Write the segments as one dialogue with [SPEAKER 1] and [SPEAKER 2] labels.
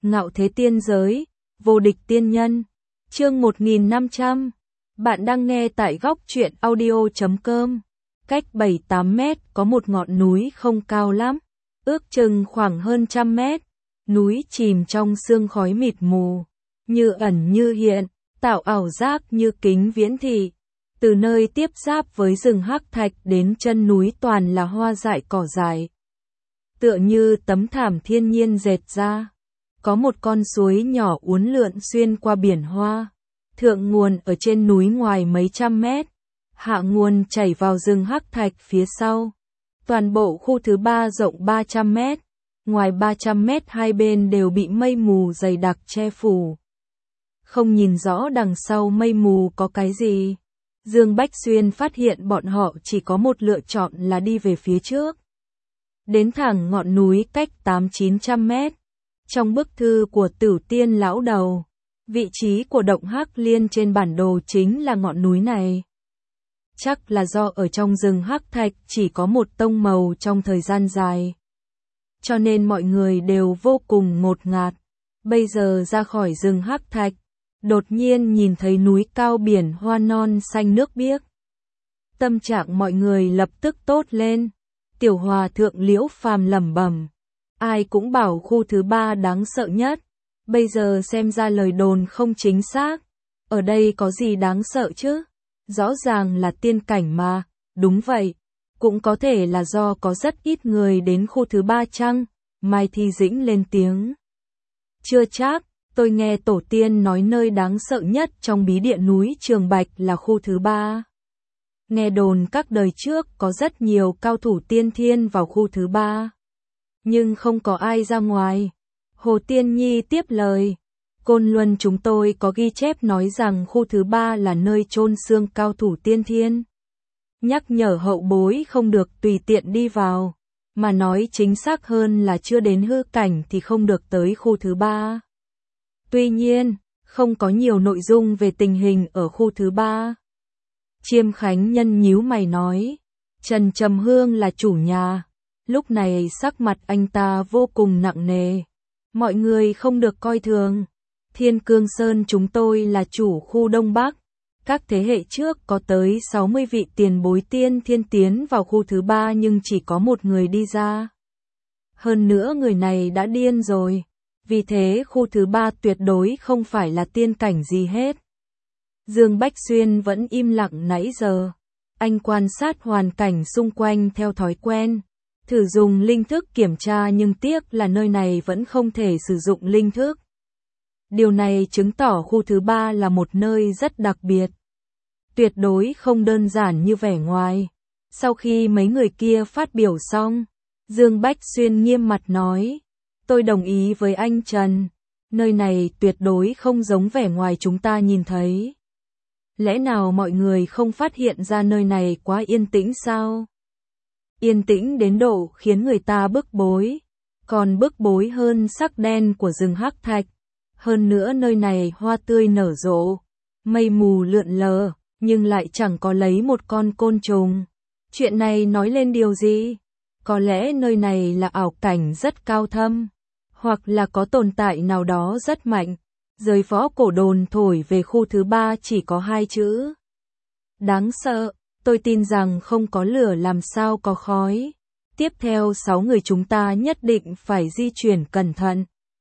[SPEAKER 1] Ngạo thế tiên giới, vô địch tiên nhân. Chương 1500. Bạn đang nghe tại góc truyện audio.com. Cách 7-8 mét có một ngọn núi không cao lắm, ước chừng khoảng hơn 100 mét. Núi chìm trong sương khói mịt mù, như ẩn như hiện, tạo ảo giác như kính viễn thị. Từ nơi tiếp giáp với rừng hắc thạch đến chân núi toàn là hoa dại cỏ dại, tựa như tấm thảm thiên nhiên dệt ra. Có một con suối nhỏ uốn lượn xuyên qua biển hoa, thượng nguồn ở trên núi ngoài mấy trăm mét, hạ nguồn chảy vào rừng hắc thạch phía sau. Toàn bộ khu thứ 3 rộng 300 mét, ngoài 300 mét hai bên đều bị mây mù dày đặc che phủ. Không nhìn rõ đằng sau mây mù có cái gì. Dương Bách Xuyên phát hiện bọn họ chỉ có một lựa chọn là đi về phía trước. Đến thẳng ngọn núi cách 800-900 mét. Trong bức thư của Tử Tiên lão đầu, vị trí của động Hắc Liên trên bản đồ chính là ngọn núi này. Chắc là do ở trong rừng hắc thạch chỉ có một tông màu trong thời gian dài, cho nên mọi người đều vô cùng ngột ngạt. Bây giờ ra khỏi rừng hắc thạch, đột nhiên nhìn thấy núi cao biển hoa non xanh nước biếc. Tâm trạng mọi người lập tức tốt lên. Tiểu Hòa thượng Liễu Phàm lẩm bẩm, ai cũng bảo khu thứ 3 đáng sợ nhất. Bây giờ xem ra lời đồn không chính xác. Ở đây có gì đáng sợ chứ? Rõ ràng là tiên cảnh mà. Đúng vậy, cũng có thể là do có rất ít người đến khu thứ 3 chăng? Mai Thi Dĩnh lên tiếng. Chưa chắc, tôi nghe tổ tiên nói nơi đáng sợ nhất trong bí địa núi Trường Bạch là khu thứ 3. Nghe đồn các đời trước có rất nhiều cao thủ tiên thiên vào khu thứ 3, nhưng không có ai ra ngoài. Hồ Tiên Nhi tiếp lời, Côn Luân chúng tôi có ghi chép nói rằng khu thứ 3 là nơi chôn xương cao thủ tiên thiên. Nhắc nhở hậu bối không được tùy tiện đi vào, mà nói chính xác hơn là chưa đến hư cảnh thì không được tới khu thứ 3. Tuy nhiên, không có nhiều nội dung về tình hình ở khu thứ 3. Chiêm Khánh Nhân nhíu mày nói, Trần Trầm Hương là chủ nhà. Lúc này sắc mặt anh ta vô cùng nặng nề. Mọi người không được coi thường. Thiên Cương Sơn chúng tôi là chủ khu Đông Bắc. Các thế hệ trước có tới 60 vị tiền bối tiên thiên tiến vào khu thứ 3 nhưng chỉ có một người đi ra. Hơn nữa người này đã điên rồi. Vì thế khu thứ 3 tuyệt đối không phải là tiên cảnh gì hết. Dương Bách Xuyên vẫn im lặng nãy giờ. Anh quan sát hoàn cảnh xung quanh theo thói quen. Thử dùng linh thức kiểm tra nhưng tiếc là nơi này vẫn không thể sử dụng linh thức. Điều này chứng tỏ khu thứ 3 là một nơi rất đặc biệt. Tuyệt đối không đơn giản như vẻ ngoài. Sau khi mấy người kia phát biểu xong, Dương Bách Xuyên nghiêm mặt nói, tôi đồng ý với anh Trần. Nơi này tuyệt đối không giống vẻ ngoài chúng ta nhìn thấy. Lẽ nào mọi người không phát hiện ra nơi này quá yên tĩnh sao? Yên tĩnh đến độ khiến người ta bức bối. Còn bức bối hơn sắc đen của rừng hắc thạch. Hơn nữa nơi này hoa tươi nở rộ, mây mù lượn lờ, nhưng lại chẳng có lấy một con côn trùng. Chuyện này nói lên điều gì? Có lẽ nơi này là ảo cảnh rất cao thâm, hoặc là có tồn tại nào đó rất mạnh. Giới võ cổ đồn thổi về khu thứ 3 chỉ có 2 chữ. Đáng sợ, tôi tin rằng không có lửa làm sao có khói. Tiếp theo 6 người chúng ta nhất định phải di chuyển cẩn thận.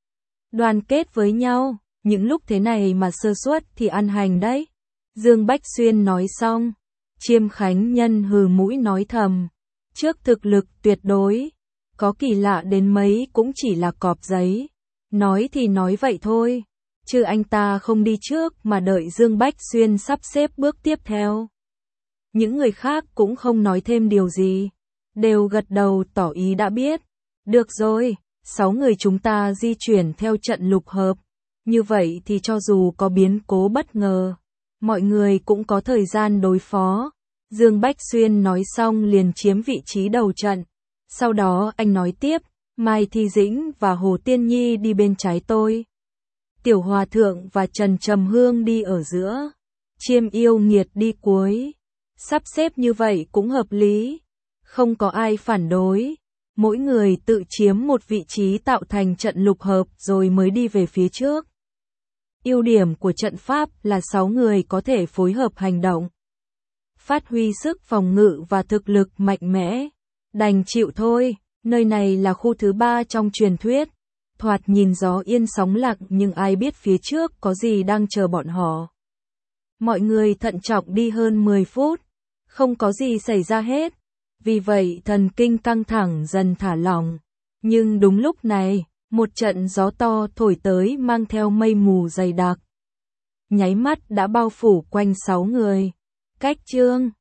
[SPEAKER 1] Đoàn kết với nhau, những lúc thế này mà sơ suất thì ăn hành đấy. Dương Bách Xuyên nói xong, Chiêm Khánh Nhân hừ mũi nói thầm, trước thực lực tuyệt đối, có kỳ lạ đến mấy cũng chỉ là cọp giấy. Nói thì nói vậy thôi, chứ anh ta không đi trước mà đợi Dương Bách Xuyên sắp xếp bước tiếp theo. Những người khác cũng không nói thêm điều gì, đều gật đầu tỏ ý đã biết. Được rồi, 6 người chúng ta di chuyển theo trận lục hợp. Như vậy thì cho dù có biến cố bất ngờ, mọi người cũng có thời gian đối phó. Dương Bách Xuyên nói xong liền chiếm vị trí đầu trận. Sau đó anh nói tiếp, Mai Thi Dĩnh và Hồ Tiên Nhi đi bên trái tôi. Tiểu Hòa Thượng và Trần Trầm Hương đi ở giữa. Chiêm Yêu Nghiệt đi cuối. Sắp xếp như vậy cũng hợp lý. Không có ai phản đối. Mỗi người tự chiếm một vị trí tạo thành trận lục hợp rồi mới đi về phía trước. Ưu điểm của trận pháp là 6 người có thể phối hợp hành động, phát huy sức phòng ngự và thực lực mạnh mẽ. Đành chịu thôi, nơi này là khu thứ 3 trong truyền thuyết. Thoạt nhìn gió yên sóng lặng nhưng ai biết phía trước có gì đang chờ bọn họ. Mọi người thận trọng đi hơn 10 phút, không có gì xảy ra hết. Vì vậy thần kinh căng thẳng dần thả lỏng. Nhưng đúng lúc này, một trận gió to thổi tới mang theo mây mù dày đặc. Nháy mắt đã bao phủ quanh 6 người. Cách chương